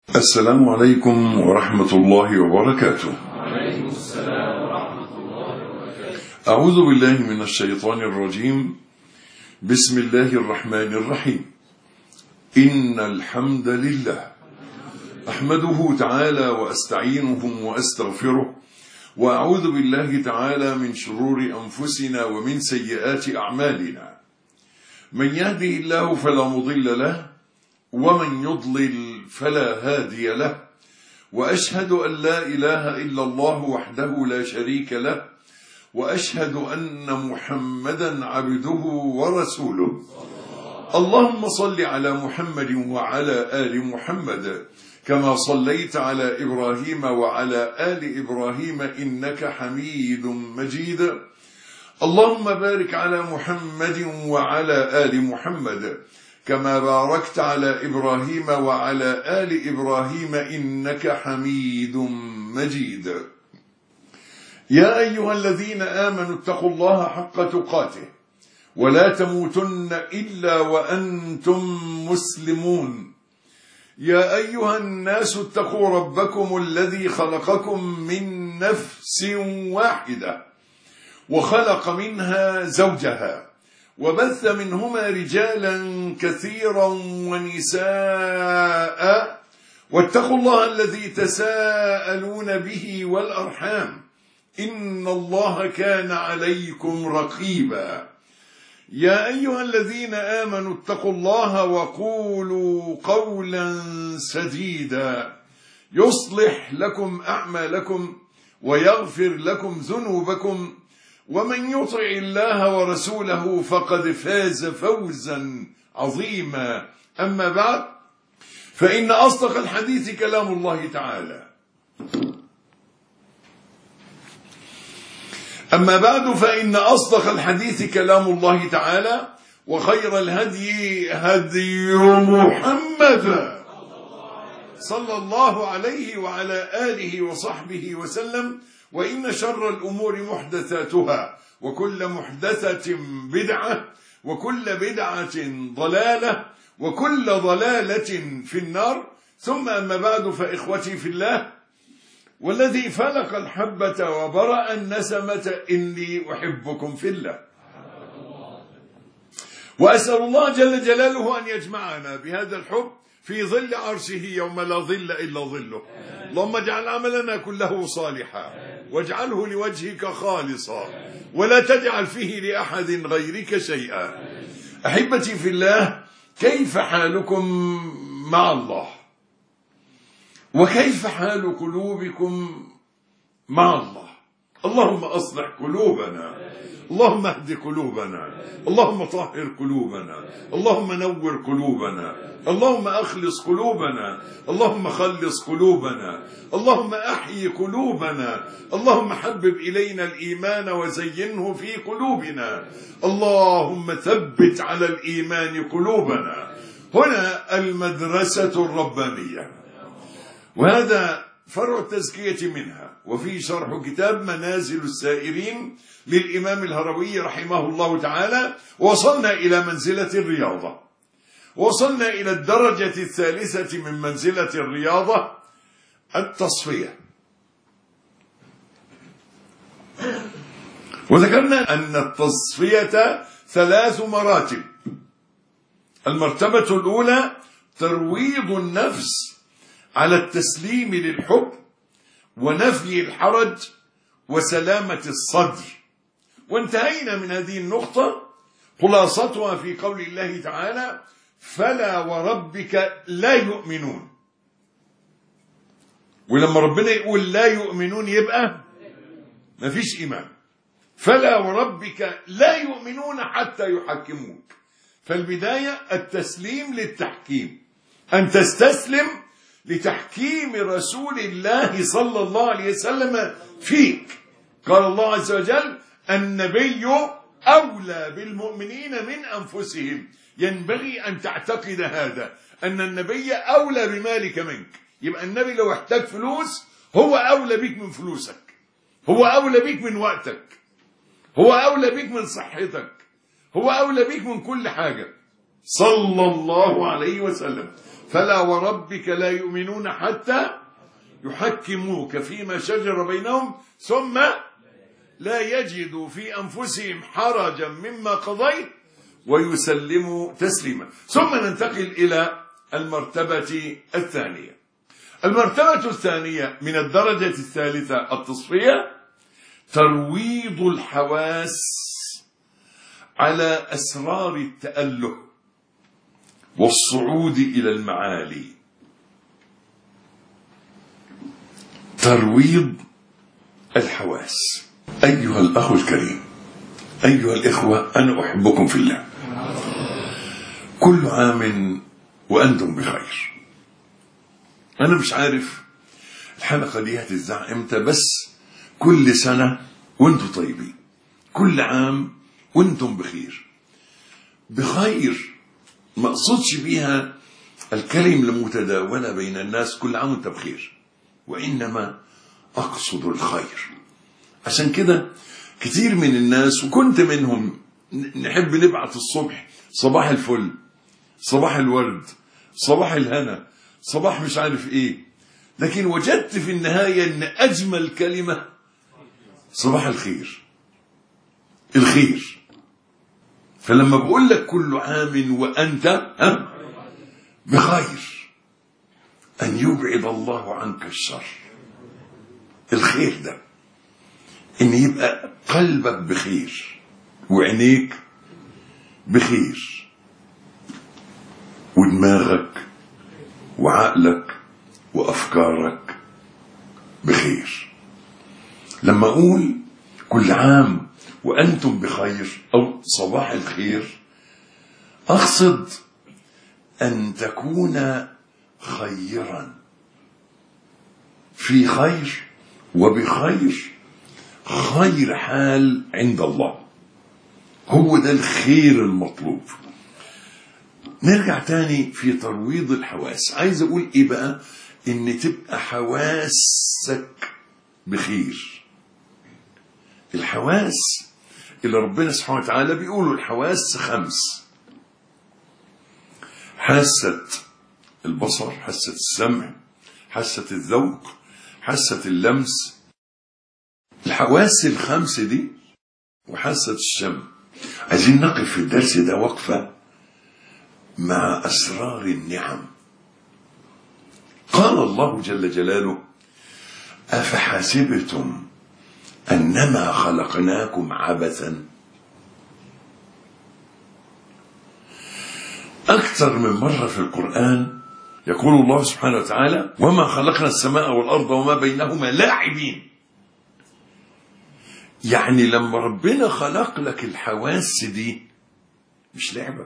السلام عليكم ورحمة الله وبركاته. وعليكم السلام ورحمة الله وبركاته. أعوذ بالله من الشيطان الرجيم. بسم الله الرحمن الرحيم. إن الحمد لله أحمده تعالى وأستعينه وأستغفره، وأعوذ بالله تعالى من شرور أنفسنا ومن سيئات أعمالنا. من يهده الله فلا مضل له، ومن يضلل فلا هادي له، وأشهد أن لا إله إلا الله وحده لا شريك له، وأشهد أن محمدا عبده ورسوله. اللهم صل على محمد وعلى آل محمد كما صليت على إبراهيم وعلى آل إبراهيم إنك حميد مجيد. اللهم بارك على محمد وعلى آل محمد كما باركت على إبراهيم وعلى آل إبراهيم إنك حميد مجيد. يا أيها الذين آمنوا اتقوا الله حق تقاته ولا تموتن إلا وأنتم مسلمون. يا أيها الناس اتقوا ربكم الذي خلقكم من نفس واحدة وخلق منها زوجها وبث منهما رجالا كثيرا ونساء، واتقوا الله الذي تساءلون به والأرحام إن الله كان عليكم رقيبا. يا أيها الذين آمنوا اتقوا الله وقولوا قولا سديدا يصلح لكم أعمالكم ويغفر لكم ذنوبكم، ومن يطع الله ورسوله فقد فاز فوزا عظيما. أما بعد، فإن أصدق الحديث كلام الله تعالى. أما بعد، فإن أصدق الحديث كلام الله تعالى، وخير الهدي هدي محمد صلى الله عليه وعلى آله وصحبه وسلم، وإن شر الأمور محدثاتها، وكل محدثة بدعة، وكل بدعة ضلالة، وكل ضلالة في النار. ثم أما بعد، فإخوتي في الله، والذي فلق الحبة وبرأ النسمة إني أحبكم في الله، وأسأل الله جل جلاله أن يجمعنا بهذا الحب في ظل عرشه يوم لا ظل إلا ظله. اللهم اجعل عملنا كله صالحا، واجعله لوجهك خالصا، ولا تجعل فيه لأحد غيرك شيئا. أحبتي في الله، كيف حالكم مع الله؟ وكيف حال قلوبكم مع الله؟ اللهم أصلح قلوبنا، اللهم اهد قلوبنا، اللهم طهر قلوبنا، اللهم نور قلوبنا، اللهم أخلص قلوبنا، اللهم خلص قلوبنا، اللهم أحيي قلوبنا، اللهم حبب إلينا الإيمان وزينه في قلوبنا، اللهم ثبت على الإيمان قلوبنا. هنا المدرسة الربانية، وهذا فرع التزكية منها، وفي شرح كتاب منازل السائرين للإمام الهروي رحمه الله تعالى. وصلنا إلى منزلة الرياضة، وصلنا إلى الدرجة الثالثة من منزلة الرياضة، التصفية. وذكرنا أن التصفية 3 مراتب. المرتبة الأولى ترويض النفس على التسليم للحب ونفي الحرج وسلامة الصدر. وانتهينا من هذه النقطة، خلاصتها في قول الله تعالى: فلا وربك لا يؤمنون. ولما ربنا يقول لا يؤمنون يبقى ما فيش إيمان. فلا وربك لا يؤمنون حتى يحكموك. فالبداية التسليم للتحكيم، أن تستسلم لتحكيم رسول الله صلى الله عليه وسلم فيك. قال الله عز وجل: النبي أولى بالمؤمنين من أنفسهم. ينبغي أن تعتقد هذا، أن النبي أولى بمالك منك. يبقى النبي لو احتاج فلوس هو أولى بك من فلوسك، هو أولى بك من وقتك، هو أولى بك من صحتك، هو أولى بك من كل حاجة صلى الله عليه وسلم. فلا وربك لا يؤمنون حتى يحكموك فيما شجر بينهم ثم لا يجدوا في أنفسهم حرجا مما قضيت ويسلموا تسليما. ثم ننتقل إلى المرتبة الثانية. المرتبة الثانية من الدرجة الثالثة التصفية ترويض الحواس على أسرار التأله والصعود إلى المعالي. ترويض الحواس. أيها الأخ الكريم، أيها الإخوة، أنا أحبكم في الله. كل عام وأنتم بخير. أنا مش عارف الحلقة دي هتذاع إمتى، بس كل سنة وأنتم طيبين، كل عام وأنتم بخير. بخير ما أقصدش بيها الكلمة المتداولة بين الناس كل عام وأنت بخير، وإنما أقصد الخير. عشان كده كتير من الناس وكنت منهم نحب نبعت الصبح صباح الفل، صباح الورد، صباح الهنا، صباح مش عارف ايه، لكن وجدت في النهاية ان اجمل كلمة صباح الخير، الخير. فلما بقول لك كل عام وانت بخير، ان يبعد الله عنك الشر. الخير ده ان يبقى قلبك بخير وعينيك بخير ودماغك وعقلك وأفكارك بخير. لما أقول كل عام وأنتم بخير أو صباح الخير، أقصد أن تكون خيرا، في خير وبخير، خير حال عند الله. هو ده الخير المطلوب. نرجع تاني في ترويض الحواس. عايز اقول ايه بقى؟ ان تبقى حواسك بخير. الحواس اللي ربنا سبحانه وتعالى بيقولوا الحواس 5: حاسة البصر، حاسة السمع، حاسة الذوق، حاسة اللمس. الحواس 5 دي وحاسة الشم. عايزين نقف في الدرس ده وقفة مع أسرار النعم. قال الله جل جلاله: أفحسبتم أنما خلقناكم عبثا. أكثر من مرة في القرآن يقول الله سبحانه وتعالى: وما خلقنا السماء والأرض وما بينهما لاعبين. يعني لما ربنا خلق لك الحواس دي مش لعبة،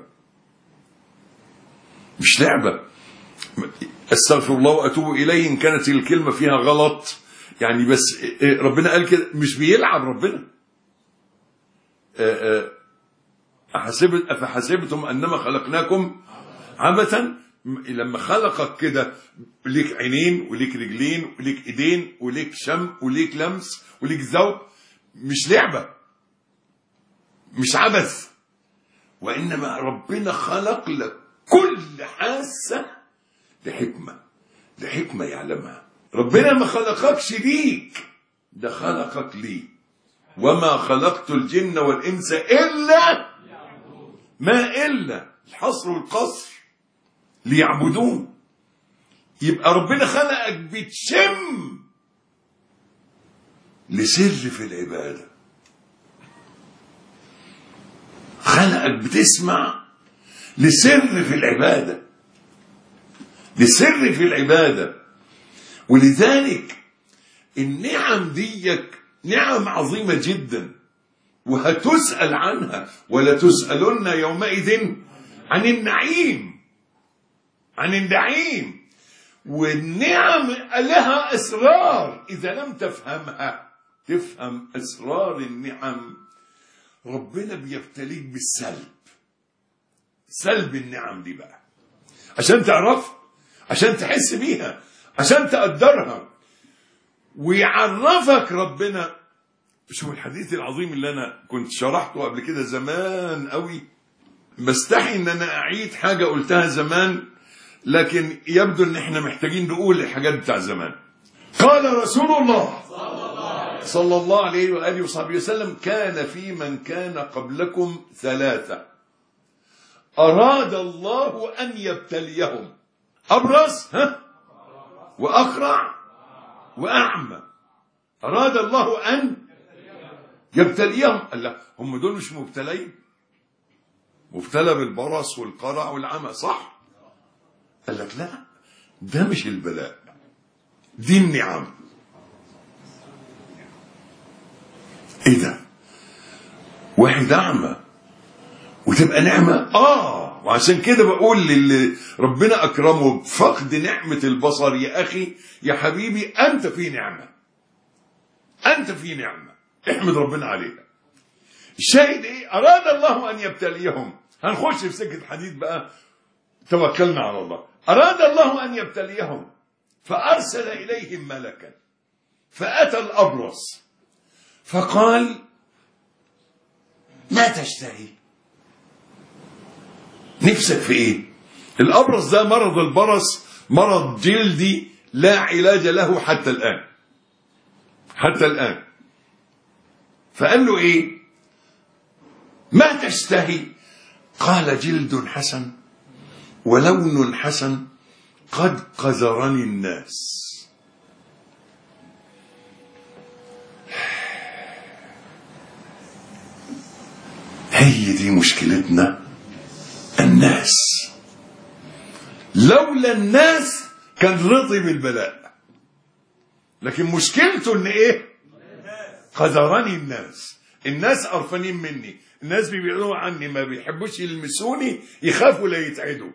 مش لعبة. استغفر الله وأتوب إليه إن كانت الكلمة فيها غلط، يعني بس ربنا قال كده، مش بيلعب ربنا. أفحسبتم أنما خلقناكم عبثا. لما خلقك كده ليك عينين وليك رجلين وليك ايدين وليك شم وليك لمس وليك ذوق، مش لعبة، مش عبث، وإنما ربنا خلق لك كل حاسة لحكمة، لحكمة يعلمها. ربنا ما خلقكش ليك، ده خلقك ليه. وما خلقت الجن والإنس إلا ما إلا الحصر والقصر ليعبدون. يبقى ربنا خلقك بتشم لسر في العبادة، خلقك بتسمع لسر في العبادة، لسر في العبادة. ولذلك النعم ديك نعم عظيمة جدا، وهتسأل عنها، ولا تسألن يومئذ عن النعيم، عن النعيم. والنعم لها أسرار، إذا لم تفهمها تفهم أسرار النعم. ربنا بيبتليك بالسلب، سلب النعم دي بقى عشان تعرف، عشان تحس بيها، عشان تقدرها، ويعرفك ربنا. شوف الحديث العظيم اللي أنا كنت شرحته قبل كده زمان قوي، بستحي إن أنا أعيد حاجة قلتها زمان. لكن يبدو ان احنا محتاجين نقول الحاجات بتاع زمان. قال رسول الله صلى الله عليه وآله وصحبه وسلم: كان في من كان قبلكم 3 أراد الله أن يبتليهم: أبرص وأقرع وأعمى. أراد الله أن يبتليهم. قال لا، هم دول مش مبتلين؟ مبتلى بالبرص والقرع والعمى، صح؟ قال لك لا، ده مش البلاء، دي النعم. ايه ده؟ واحد اعمى وتبقى نعمة؟ وعشان كده بقول للي ربنا اكرمه بفقد نعمة البصر: يا اخي يا حبيبي، انت في نعمة، انت في نعمة، احمد ربنا عليها. الشاهد ايه؟ اراد الله ان يبتليهم. هنخش في سكة حديد بقى، توكلنا على الله. اراد الله ان يبتليهم فارسل اليهم ملكا فاتى الابرص فقال: ما تشتهي؟ نفسك في ايه؟ الابرص ده مرض البرص مرض جلدي لا علاج له حتى الان، حتى الان. فقال له ايه؟ ما تشتهي؟ قال: جلد حسن ولون حسن قد قذرني الناس. هي دي مشكلتنا، الناس. لولا الناس كان رضي بالبلاء، لكن مشكلته ان ايه؟ قذرني الناس. الناس قرفانين مني، الناس بيبعدوا عني، ما بيحبوش يلمسوني، يخافوا لا يتعدوا.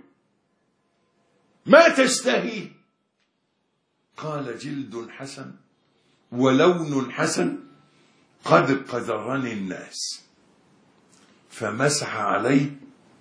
ما تشتهي؟ قال: جلد حسن ولون حسن قد قذرني الناس. فمسح عليه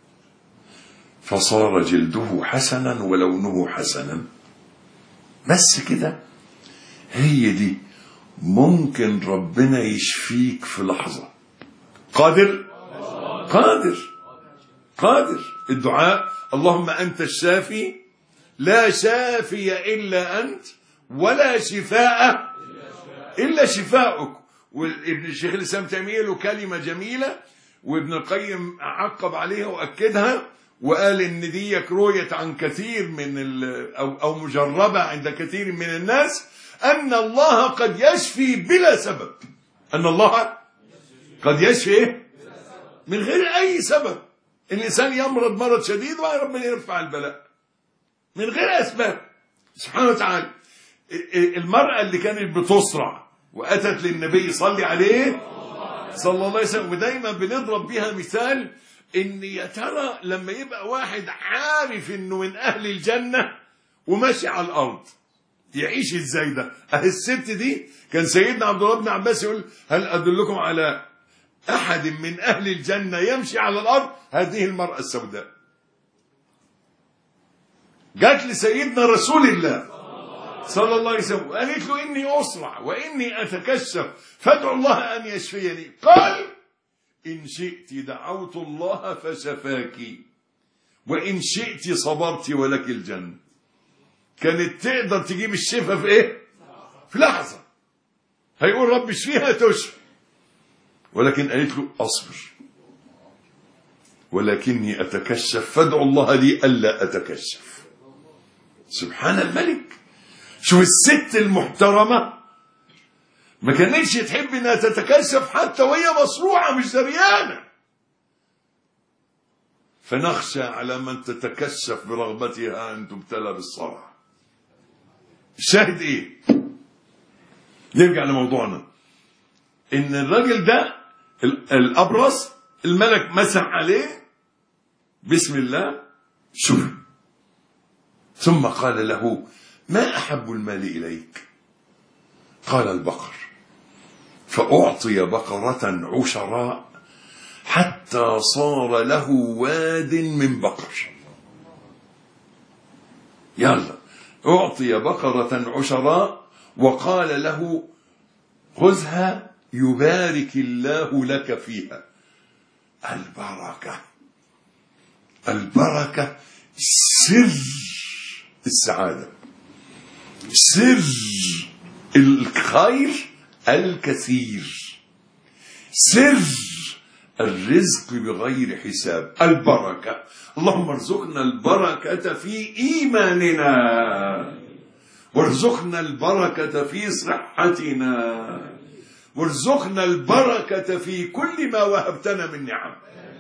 فصار جلده حسنا ولونه حسنا. بس كده؟ هي دي. ممكن ربنا يشفيك في لحظة. قادر قادر قادر. الدعاء: اللهم أنت الشافي لا شافي إلا أنت ولا شفاء إلا شفاؤك. وابن الشيخ الإسلام تيمية له كلمة جميلة، وابن القيم عقب عليها وأكدها وقال إن دي رويت عن كثير من أو مجربة عند كثير من الناس، أن الله قد يشفي بلا سبب. أن الله قد يشفي من غير أي سبب. الإنسان يمرض مرض شديد وربنا يرفع البلاء من غير أسباب سبحانه وتعالى. المرأة اللي كانت بتصرع وأتت للنبي صلى عليه صلى الله عليه وسلم، ودايما بنضرب بها مثال إن يا ترى لما يبقى واحد عارف إنه من أهل الجنة وماشي على الأرض يعيش إزاي ده؟ الست دي كان سيدنا عبد الله بن عباس يقول: هل أدلكم على أحد من أهل الجنة يمشي على الأرض؟ هذه المرأة السوداء جات لسيدنا رسول الله صلى الله عليه وسلم وقالت له: إني أصرع وإني أتكشف فادعوا الله أن يشفيني. قال: إن شئت دعوت الله فشفاك وإن شئت صبرت ولك الجنة. كانت تقدر تجيب الشفاء في إيه؟ في لحظة. هيقول رب اشفيها تشفى، ولكن قالت له: أصبر ولكني أتكشف فادعوا الله لي ألا أتكشف. سبحان الملك. شوف الست المحترمة ما كانتش تحب انها تتكشف حتى وهي مصروعة مش دريانة. فنخشى على من تتكشف برغبتها ان تبتلى بالصرع. الشاهد ايه؟ نرجع لموضوعنا. ان الراجل ده الابرص الملك مسح عليه بسم الله شوف، ثم قال له: ما أحب المال إليك؟ قال: البقر. فأعطي بقرة عشراء حتى صار له واد من بقر. يلا، أعطي بقرة عشراء وقال له: خذها يبارك الله لك فيها. البركة، البركة سر السعادة، سر الخير الكثير، سر الرزق بغير حساب، البركة. اللهم ارزقنا البركة في إيماننا، وارزقنا البركة في صحتنا، وارزقنا البركة في كل ما وهبتنا من نعم.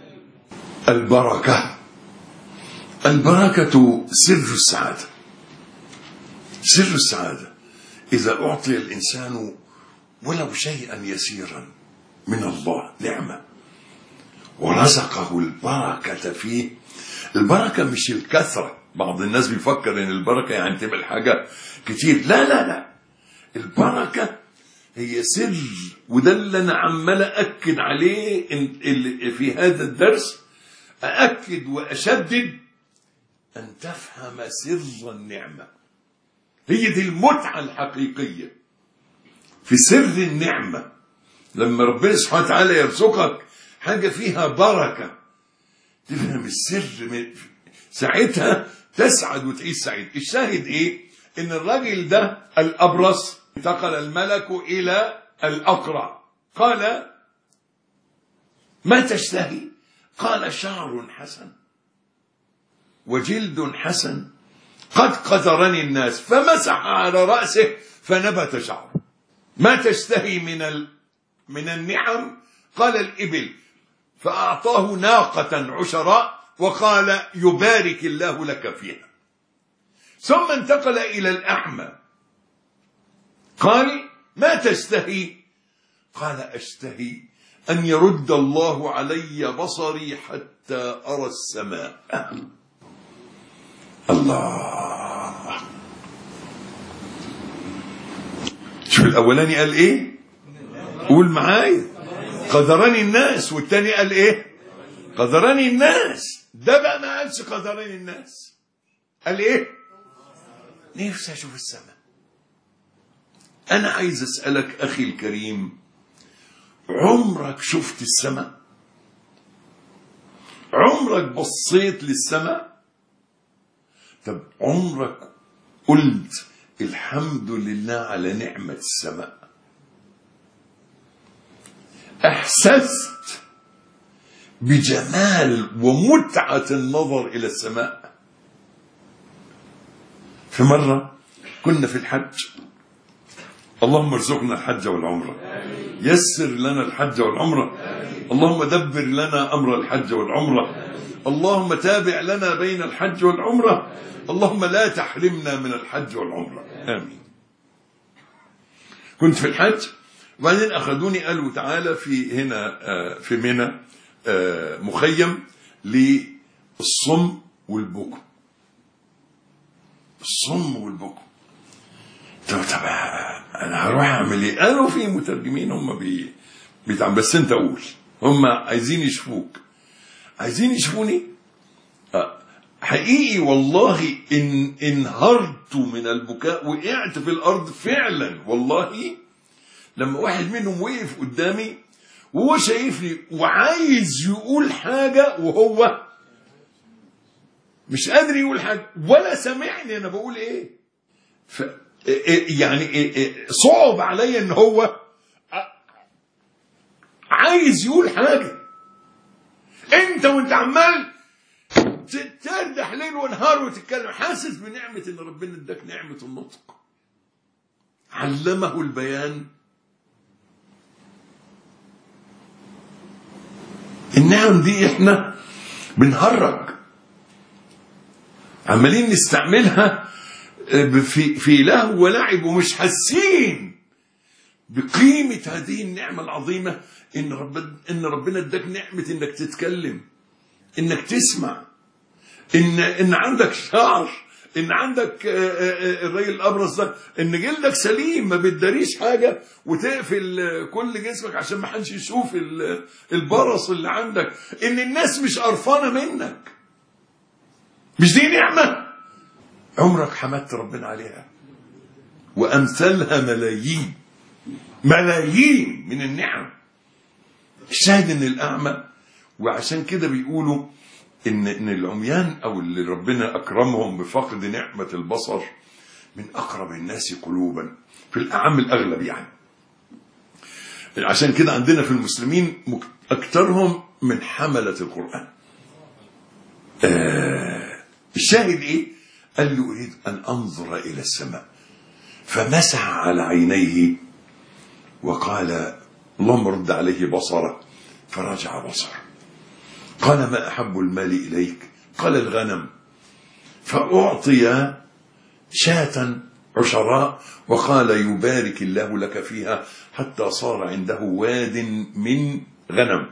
البركة سر السعادة، سر السعادة. إذا أعطي الإنسان ولو شيئا يسيرا من الله نعمة ورزقه البركة فيه، البركة مش الكثرة. بعض الناس بيفكر ان البركة يعني تبقى الحاجة كتير، لا لا لا، البركة هي سر، وده اللي انا عمال أأكد عليه في هذا الدرس، أأكد وأشدد أن تفهم سر النعمة. هي دي المتعة الحقيقية في سر النعمة. لما ربنا سبحانه وتعالى يرزقك حاجة فيها بركة تفهم السر، ساعتها تسعد وتعيش سعيد. الشاهد ايه؟ ان الراجل ده الأبرص انتقل الملك إلى الأقرع، قال ما تشتهي؟ قال شعر حسن وجلد حسن قد قدرني الناس، فمسح على رأسه فنبت شعره. ما تشتهي من النعم؟ قال الإبل، فأعطاه ناقة عشراء وقال يبارك الله لك فيها. ثم انتقل إلى الأعمى، قال ما تشتهي؟ قال أشتهي أن يرد الله علي بصري حتى أرى السماء. الله، شوف الأولاني قال إيه؟ قول معايا، قدرني الناس، والتاني قال إيه؟ قدرني الناس. ده بقى ما قالش قدرني الناس، قال إيه؟ نفسي أشوف السماء. أنا عايز أسألك أخي الكريم، عمرك شفت السماء؟ عمرك بصيت للسماء؟ طب عمرك قلت الحمد لله على نعمة السماء؟ أحسست بجمال ومتعة النظر إلى السماء؟ في مرة كنا في الحج، اللهم ارزقنا الحج والعمرة، يسر لنا الحج والعمرة، اللهم دبر لنا أمر الحج والعمرة، اللهم تابع لنا بين الحج والعمرة، اللهم لا تحرمنا من الحج والعمرة، آمين. كنت في الحج، وبعدين أخذوني قالوا تعالى في هنا في منى مخيم للصم والبكم، الصم والبكم. طب أنا هروح أعمل إيه؟ قالوا في مترجمين هم بيتعمل، بس أنت قول، هم عايزين يشوفوك، عايزين يشوفوني. حقيقي والله إن انهرت من البكاء، وقعت في الأرض فعلا والله. لما واحد منهم وقف قدامي وهو شايفني وعايز يقول حاجة وهو مش قادر يقول حاجة ولا سمعني أنا بقول إيه. يعني صعب علي إن هو عايز يقول حاجة، أنت وأنت عمال تردح ليل ونهار وتتكلم، حاسس بنعمة إن ربنا اداك نعمة النطق، علمه البيان. النعم دي احنا بنهرج، عمالين نستعملها في لهو ولعب، ومش حاسين بقيمة هذه النعمة العظيمة. إن ربنا اداك نعمة إنك تتكلم، إنك تسمع، إن عندك شعر، إن عندك الرجل الأبرص ده، إن جلدك سليم ما بتداريش حاجة وتقفل كل جسمك عشان ما حدش يشوف البرص اللي عندك، إن الناس مش قرفانة منك. مش دي نعمة؟ عمرك حمدت ربنا عليها؟ وأمثالها ملايين ملايين من النعم. الشاهد إن الأعمى، وعشان كده بيقولوا إن العميان أو اللي ربنا أكرمهم بفقد نعمة البصر من أقرب الناس قلوبا في الأعم الأغلب يعني. عشان كده عندنا في المسلمين أكثرهم من حملة القرآن. الشاهد إيه؟ قال له أريد أن أنظر إلى السماء، فمسح على عينيه وقال اللهم رد عليه بصره، فرجع بصره. قال ما أحب المال إليك؟ قال الغنم. فأعطي شاة عشراء وقال يبارك الله لك فيها، حتى صار عنده واد من غنم.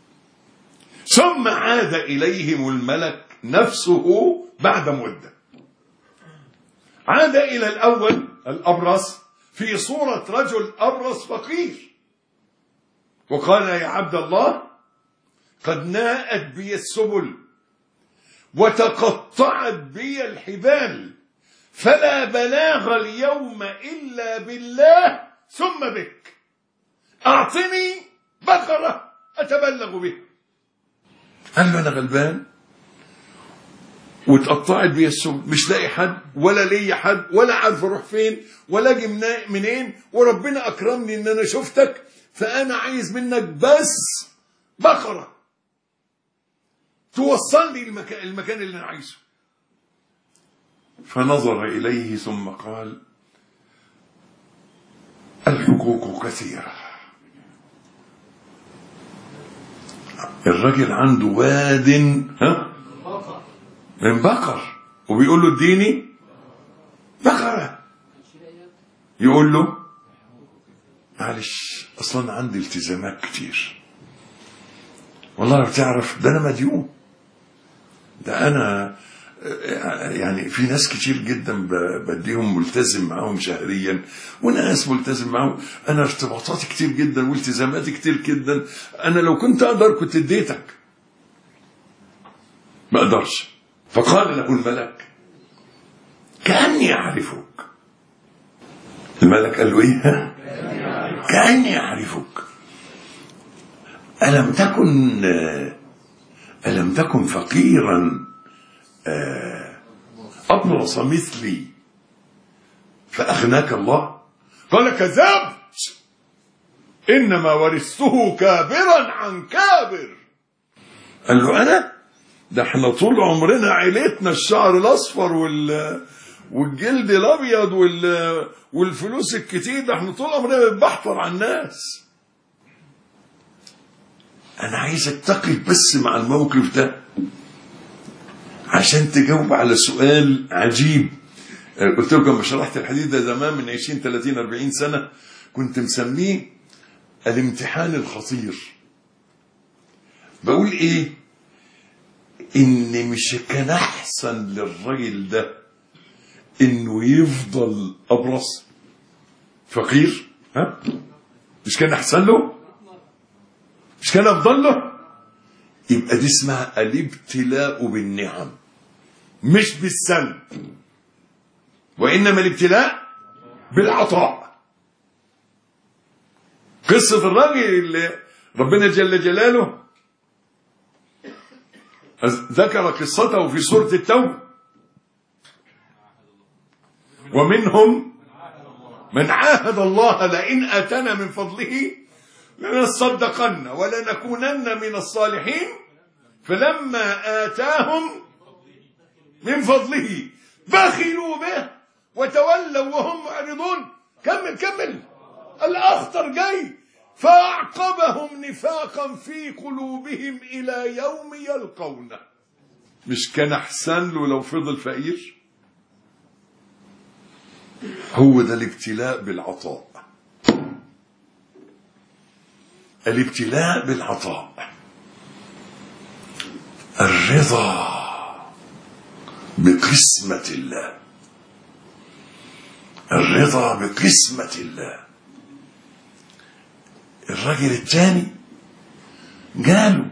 ثم عاد إليهم الملك نفسه بعد مدة، عاد إلى الأول الأبرص في صورة رجل أبرص فقير، وقال يا عبد الله قد ناءت بي السبل وتقطعت بي الحبال، فلا بلاغ اليوم إلا بالله ثم بك، أعطني بقرة أتبلغ بها. قال له أنا غلبان وتقطعت بي السبل، مش لاقي حد ولا لي حد ولا عارف اروح فين ولا اجي منين، وربنا اكرمني ان انا شفتك، فانا عايز منك بس بقرة توصل لي المكان اللي انا عايزه. فنظر اليه ثم قال الحقوق كثيرة. الرجل عنده واد من بقر وبيقول له اديني بقرة، يقول له معلش اصلا عندي التزامات كتير، والله لو تعرف ده انا مديون، ده انا يعني في ناس كتير جدا بديهم ملتزم معاهم شهريا، وناس ملتزم معاهم، انا ارتباطاتي كتير جدا والتزاماتي كتير جدا، انا لو كنت اقدر كنت اديتك، ما اقدرش. فقال له الملك كأني أعرفك. الملك قال له إيه؟ كأني أعرفك. ألم تكن فقيرا أبرص مثلي فأغناك الله؟ قال كذبت، إنما ورثته كابرا عن كابر. قال له أنا؟ ده احنا طول عمرنا عيلتنا الشعر الاصفر والجلد الابيض والفلوس الكتير، ده احنا طول عمرنا بنبحثر على الناس. انا عايزك تقف بس مع الموقف ده عشان تجاوب على سؤال عجيب. قلت لكم لما شرحت الحديث ده زمان من 20 30 40 سنه، كنت مسميه الامتحان الخطير. بقول ايه؟ ان مش كان احسن للراجل ده انه يفضل ابرص فقير؟ ها؟ مش كان احسن له؟ مش كان افضل له؟ يبقى دي اسمها الابتلاء بالنعم مش بالسلب، وانما الابتلاء بالعطاء. قصة الراجل اللي ربنا جل جلاله ذكر قصته في سورة التوبة، ومنهم من عاهد الله لئن آتانا من فضله لنصدقن ولنكونن من الصالحين، فلما آتاهم من فضله بخلوا به وتولوا وهم معرضون. كمل الأخطر جاي، فأعقبهم نفاقا في قلوبهم إلى يوم يلقونه. مش كان أحسن له لو فضل فقير؟ هو ده الابتلاء بالعطاء، الابتلاء بالعطاء، الرضا بقسمة الله، الرضا بقسمة الله. الرجل الثاني جاله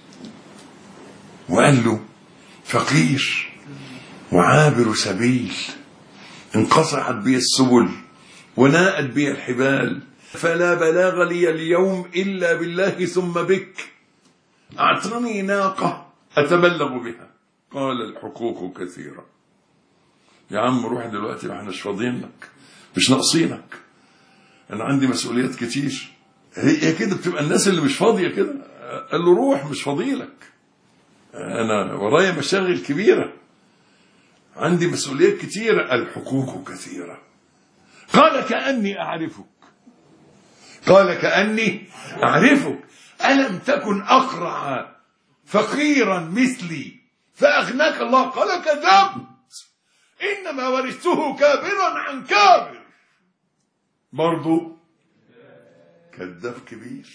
وقال له فقير وعابر سبيل، انقطعت بي السبل وناءت بي الحبال، فلا بلاغ لي اليوم إلا بالله ثم بك، أعطني ناقة أتبلغ بها؟ قال الحقوق كثيرة. يا عم روح دلوقتي، ما احناش فاضيين لك، مش ناقصينك، أنا عندي مسؤوليات كتير. هي كده بتبقى الناس اللي مش فاضية كده. قال له روح، مش فاضيلك، أنا ورايا مشاغل كبيرة، عندي مسؤوليات كتيرة. الحقوق كثيرة. قال كأني أعرفك. قال كأني أعرفك. ألم تكن أقرع فقيرا مثلي فأغناك الله؟ قال كذبت، إنما ورثته كابرا عن كابر. برضو كذاب كبير،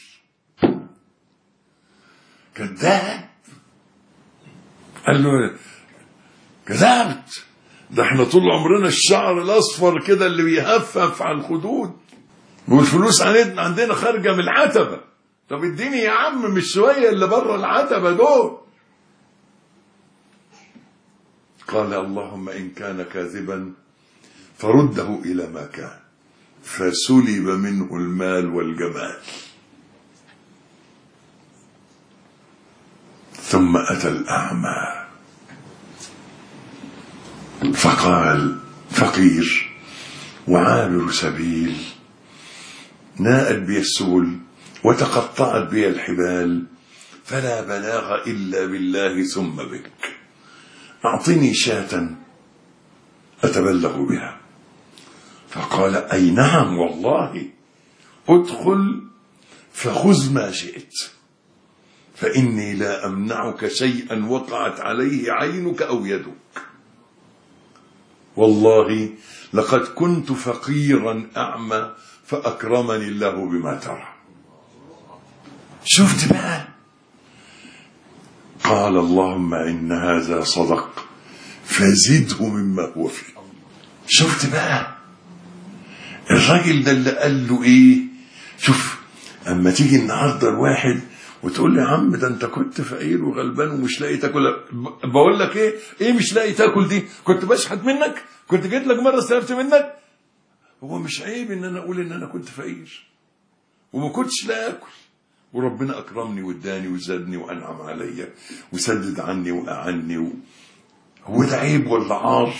كذاب. قال له كذبت، ده احنا طول عمرنا الشعر الاصفر كده اللي بيهفف على الخدود، والفلوس عندنا خارجه من العتبه. طب اديني يا عم مش شويه اللي بره العتبه دول. قال اللهم ان كان كاذبا فرده الى ما كان، فسلب منه المال والجمال. ثم اتى الاعمى فقال فقير وعابر سبيل، ناءت بي السبل وتقطعت بي الحبال، فلا بلاغ إلا بالله ثم بك، أعطني شاة أتبلغ بها. فقال أي نعم والله، ادخل فخذ ما شئت، فإني لا أمنعك شيئا وقعت عليه عينك أو يدك، والله لقد كنت فقيرا أعمى فأكرمني الله بما ترى. شفت بقى؟ قال اللهم إن هذا صدق فزده مما هو فيه. شفت بقى الراجل ده اللي قال له ايه؟ شوف اما تيجي النهارده الواحد وتقول لي يا عم ده انت كنت فقير وغلبان ومش لاقي تاكل، بقول لك ايه مش لاقي تاكل دي؟ كنت بشحت منك؟ كنت جيت لك مره استلفت منك؟ هو مش عيب ان انا اقول ان انا كنت فقير وما كنتش لا اكل، وربنا اكرمني واداني وزادني وانعم عليا وسدد عني واعني هو ده عيب ولا عار؟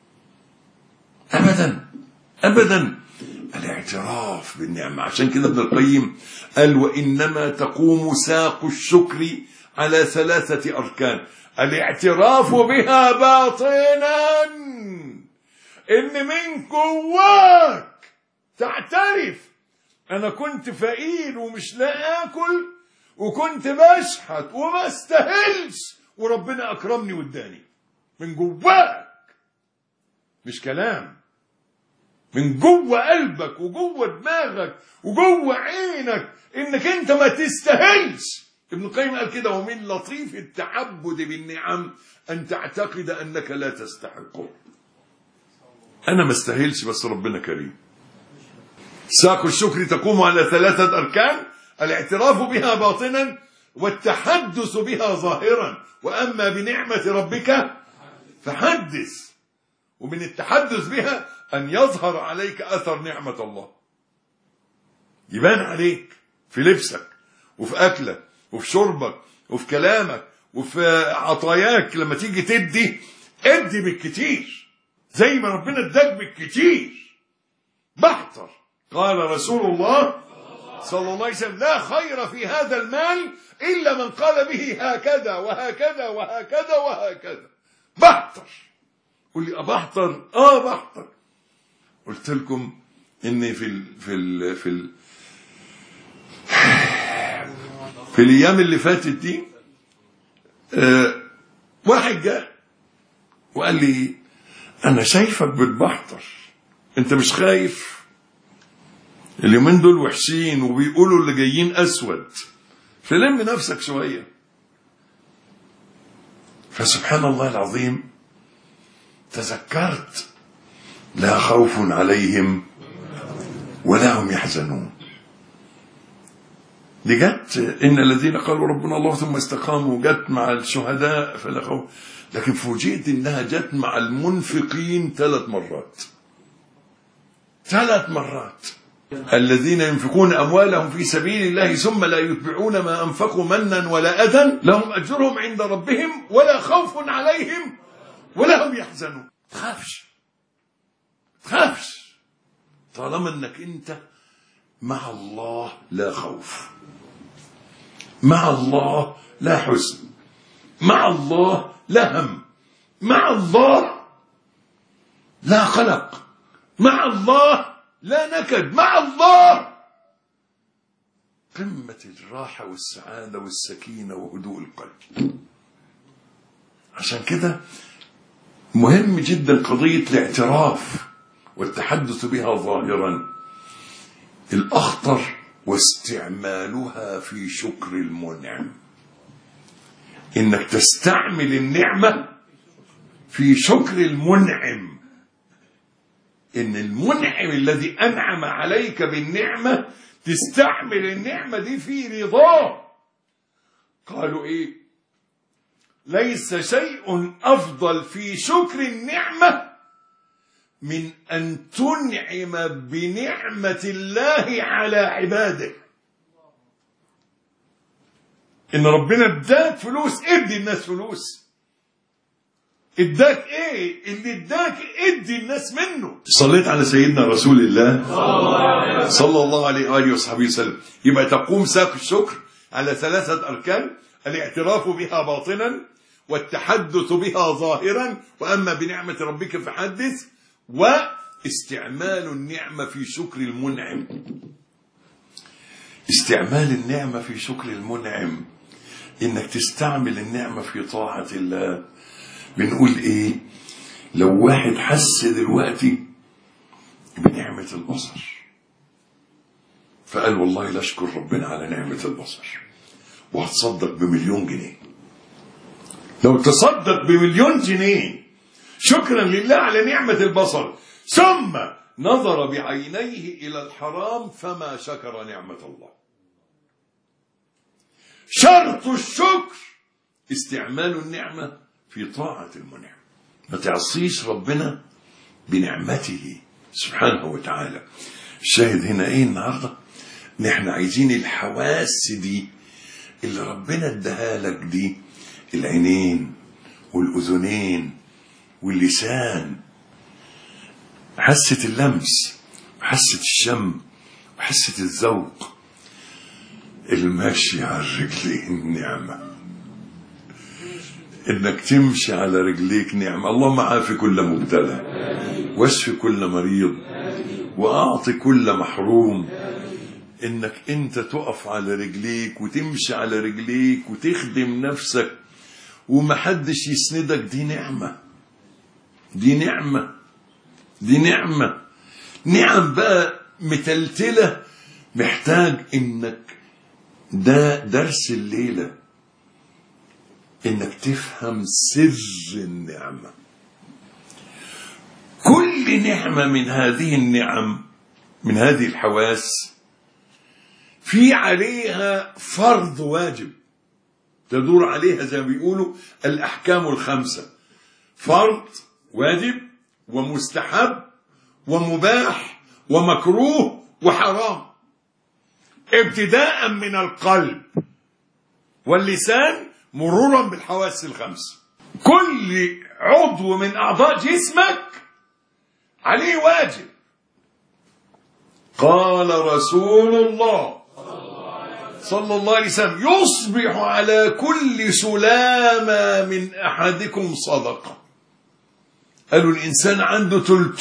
ابدا ابدا. الاعتراف بالنعمه. عشان كده ابن القيم قال وانما تقوم ساق الشكر على 3 أركان: الاعتراف بها باطنا، ان من جواك تعترف انا كنت فقير ومش لاقي اكل وكنت بشحت وما استاهلش وربنا اكرمني واداني. من جواك، مش كلام، من جوه قلبك وجوه دماغك وجوه عينك انك انت ما تستاهلش. ابن القيم قال كده: ومن لطيف التعبد بالنعم ان تعتقد انك لا تستحقه. انا ما استاهلش بس ربنا كريم. ساق الشكر تقوم على 3 أركان: الاعتراف بها باطنا، والتحدث بها ظاهرا، واما بنعمة ربك فحدث. ومن التحدث بها أن يظهر عليك أثر نعمة الله، يبان عليك في لبسك وفي أكلك وفي شربك وفي كلامك وفي عطاياك. لما تيجي تدي ادي بالكتير زي ما ربنا اداك بالكتير. بحتر. قال رسول الله صلى الله عليه وسلم: لا خير في هذا المال إلا من قال به هكذا وهكذا وهكذا وهكذا. بحتر. قل لي أبحتر؟ بحتر. قلت لكم إني في الأيام اللي فاتت دي واحد جاء وقال لي: أنا شايفك بتبحتر، أنت مش خايف؟ اليومين دول وحشين وبيقولوا اللي جايين أسود، فلم نفسك شوية. فسبحان الله العظيم تذكرت: لا خوف عليهم ولا هم يحزنون. دي جت إن الذين قالوا ربنا الله ثم استقاموا، جت مع الشهداء فلا خوف. لكن فوجئت إنها جت مع المنفقين 3 مرات. 3 مرات. الذين ينفقون أموالهم في سبيل الله ثم لا يتبعون ما أنفقوا منا ولا أذى لهم أجرهم عند ربهم ولا خوف عليهم ولا هم يحزنون. تخافش طالما أنك أنت مع الله لا خوف، مع الله لا حزن، مع الله لا هم، مع الله لا قلق، مع الله لا نكد، مع الله قمة الراحة والسعادة والسكينة وهدوء القلب. عشان كده مهم جدا قضية الاعتراف والتحدث بها ظاهرا. الأخطر واستعمالها في شكر المنعم، إنك تستعمل النعمة في شكر المنعم. إن المنعم الذي أنعم عليك بالنعمة تستعمل النعمة دي في رضاه. قالوا إيه؟ ليس شيء أفضل في شكر النعمة من أن تنعم بنعمة الله على عباده. إن ربنا اداك فلوس، ادي الناس فلوس. اداك ايه؟ اللي اداك ادي الناس منه. صليت على سيدنا رسول الله صلى الله عليه وآله وصحبه وسلم. يبقى تقوم ساق الشكر على 3 أركان: الاعتراف بها باطنا، والتحدث بها ظاهرا، وأما بنعمة ربك فحدث، واستعمال النعمة في شكر المنعم. استعمال النعمة في شكر المنعم إنك تستعمل النعمة في طاعة الله. بنقول إيه؟ لو واحد حس دلوقتي بنعمة البصر فقال والله لا أشكر ربنا على نعمة البصر، وهتصدق ب1,000,000 جنيه. لو تصدق ب1,000,000 جنيه شكرا لله على نعمة البصر، ثم نظر بعينيه إلى الحرام فما شكر نعمة الله. شرط الشكر استعمال النعمة في طاعة المنعم. ما تعصيش ربنا بنعمته سبحانه وتعالى. الشاهد هنا ايه النهارده؟ نحن عايزين الحواس دي اللي ربنا اداها لك دي، العينين والأذنين واللسان، حاسة اللمس وحاسة الشم وحاسة الذوق، المشي على الرجلين نعمة. انك تمشي على رجليك نعمة. اللهم عافي كل مبتلى، واشفي كل مريض، واعطي كل محروم. انك انت تقف على رجليك وتمشي على رجليك وتخدم نفسك ومحدش يسندك، دي نعمة، دي نعمة، دي نعمة. نعم بقى متلتلة، محتاج انك ده درس الليلة، انك تفهم سر النعمة. كل نعمة من هذه النعم، من هذه الحواس، في عليها فرض واجب تدور عليها زي ما بيقولوا الأحكام ال5: فرض، واجب، ومستحب، ومباح، ومكروه، وحرام، ابتداء من القلب واللسان مرورا بالحواس ال5. كل عضو من أعضاء جسمك عليه واجب. قال رسول الله صلى الله عليه وسلم: يصبح على كل سلامة من أحدكم صدقة. قالوا الإنسان عنده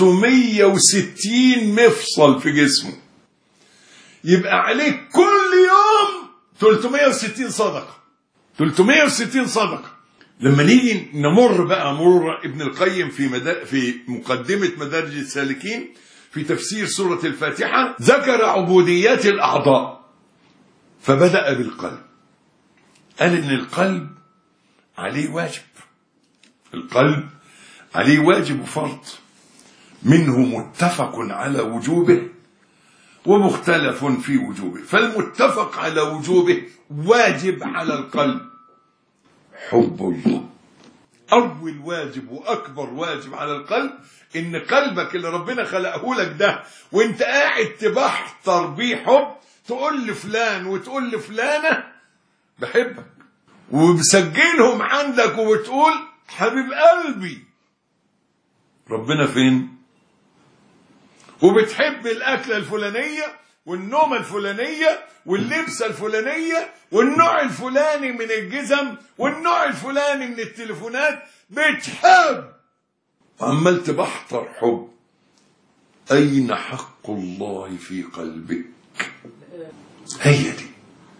360 مفصل في جسمه، يبقى عليك كل يوم 360 صدقة. 360 صدقة. لما نيجي نمر بقى مرور ابن القيم في مقدمة مدارج السالكين في تفسير سورة الفاتحة، ذكر عبوديات الأعضاء فبدأ بالقلب. قال إن القلب عليه واجب، القلب عليه واجب وفرض، منه متفق على وجوبه ومختلف في وجوبه. فالمتفق على وجوبه واجب على القلب حب الله. أول واجب وأكبر واجب على القلب إن قلبك اللي ربنا خلقه لك ده وإنت قاعد تبحتر بيه حب تقول لفلان وتقول لفلانة بحبك، وبسجلهم عندك وبتقول حبيب قلبي ربنا فين، وبتحب الأكلة الفلانية والنومة الفلانية واللبسة الفلانية والنوع الفلاني من الجزم والنوع الفلاني من التليفونات، بتحب عمال تبحتر حب. أين حق الله في قلبك؟ هي دي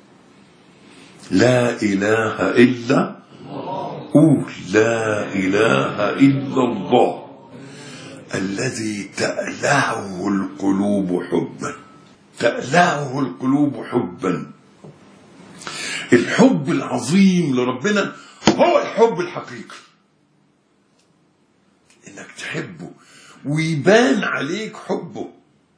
لا إله إلا، قول لا إله إلا الله الذي تألهه القلوب حبا، تألهه القلوب حبا. الحب العظيم لربنا هو الحب الحقيقي، انك تحبه ويبان عليك حبه،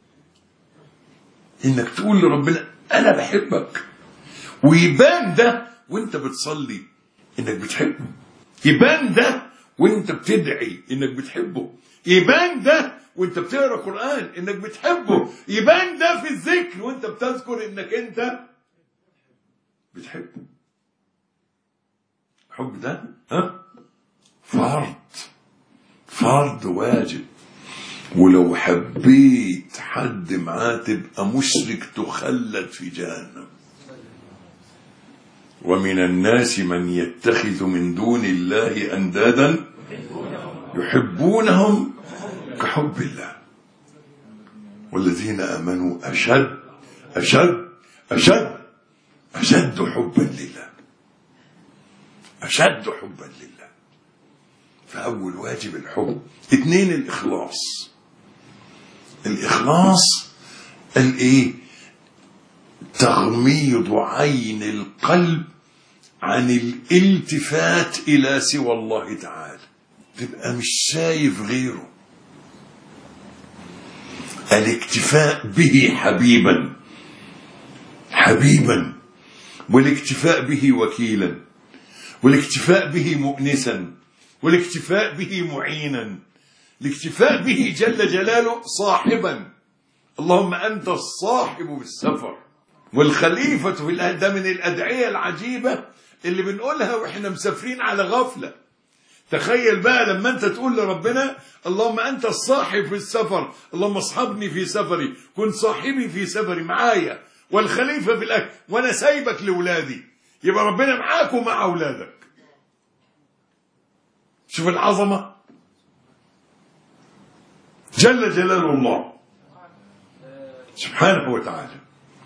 انك تقول لربنا انا بحبك، ويبان ده وانت بتصلي انك بتحبه، يبان ده وانت بتدعي انك بتحبه، يبان ده وانت بتقرا قرآن انك بتحبه، يبان ده في الذكر وانت بتذكر انك انت بتحبه. الحب ده فرض واجب، ولو حبيت حد معاه تبقى مشرك تخلد في جهنم. ومن الناس من يتخذ من دون الله أندادا يحبونهم كحب الله والذين آمنوا أشد حبا لله، أشد حبا لله. فأول واجب الحب. 2 الإخلاص. الإخلاص الإيه؟ تغميض عين القلب عن الالتفات إلى سوى الله تعالى، تبقى مش شايف غيره. الاكتفاء به حبيبا، والاكتفاء به وكيلا، والاكتفاء به مؤنسا، والاكتفاء به معينا، الاكتفاء به جل جلاله صاحبا. اللهم أنت الصاحب بالسفر والخليفة في الأهل. ده من الأدعية العجيبة اللي بنقولها وإحنا مسافرين على غفلة. تخيل بقى لما أنت تقول لربنا اللهم أنت الصاحب في السفر، اللهم اصحبني في سفري، كن صاحبي في سفري معايا، والخليفة في الأهل، وأنا سايبك لأولادي. يبقى ربنا معاك ومع أولادك. شوف العظمة جل جلال الله سبحانه وتعالى.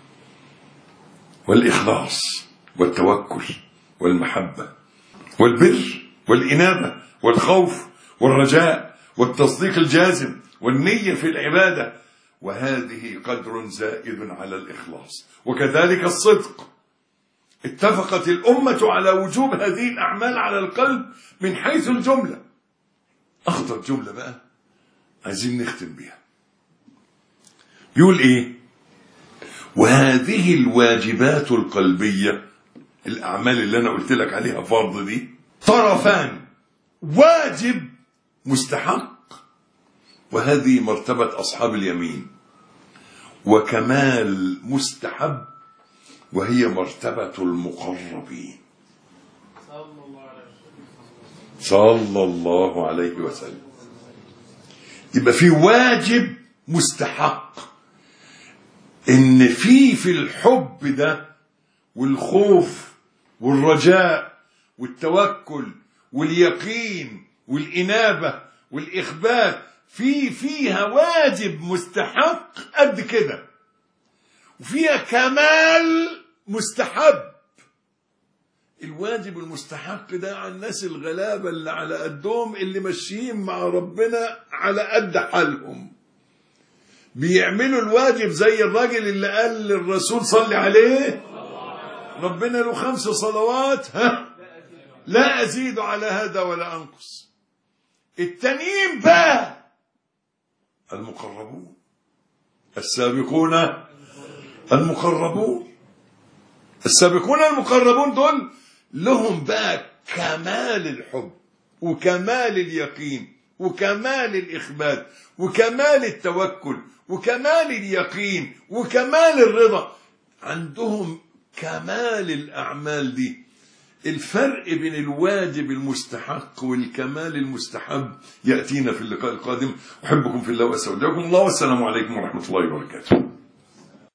والإخلاص والتوكل والمحبة والبر والإنابة والخوف والرجاء والتصديق الجازم والنية في العبادة، وهذه قدر زائد على الإخلاص. وكذلك الصدق. اتفقت الأمة على وجوب هذه الأعمال على القلب من حيث الجملة. أخطر جملة بقى عايزين نختم بها، يقول إيه؟ وهذه الواجبات القلبية، الأعمال اللي أنا قلت لك عليها فرض دي، طرفان: واجب مستحق، وهذه مرتبة أصحاب اليمين، وكمال مستحب، وهي مرتبة المقربين صلى الله عليه وسلم. يبقى في واجب مستحق، إن في الحب ده والخوف والرجاء والتوكل واليقين والإنابة والإخبات فيها واجب مستحق قد كده، وفيها كمال مستحب. الواجب المستحق ده على الناس الغلابة اللي على قدهم، اللي ماشيين مع ربنا على قد حالهم، بيعملوا الواجب زي الراجل اللي قال للرسول صلي عليه ربنا له 5 صلوات لا أزيد على هذا ولا أنقص. التانيين بقى المقربون، السابقون المقربون. السابقون المقربون دول لهم بقى كمال الحب، وكمال اليقين وكمال الإخبات وكمال التوكل وكمال اليقين وكمال الرضا، عندهم كمال الأعمال دي. الفرق بين الواجب المستحق والكمال المستحب يأتينا في اللقاء القادم. أحبكم في الله وأستودعكم الله، والسلام عليكم ورحمة الله وبركاته.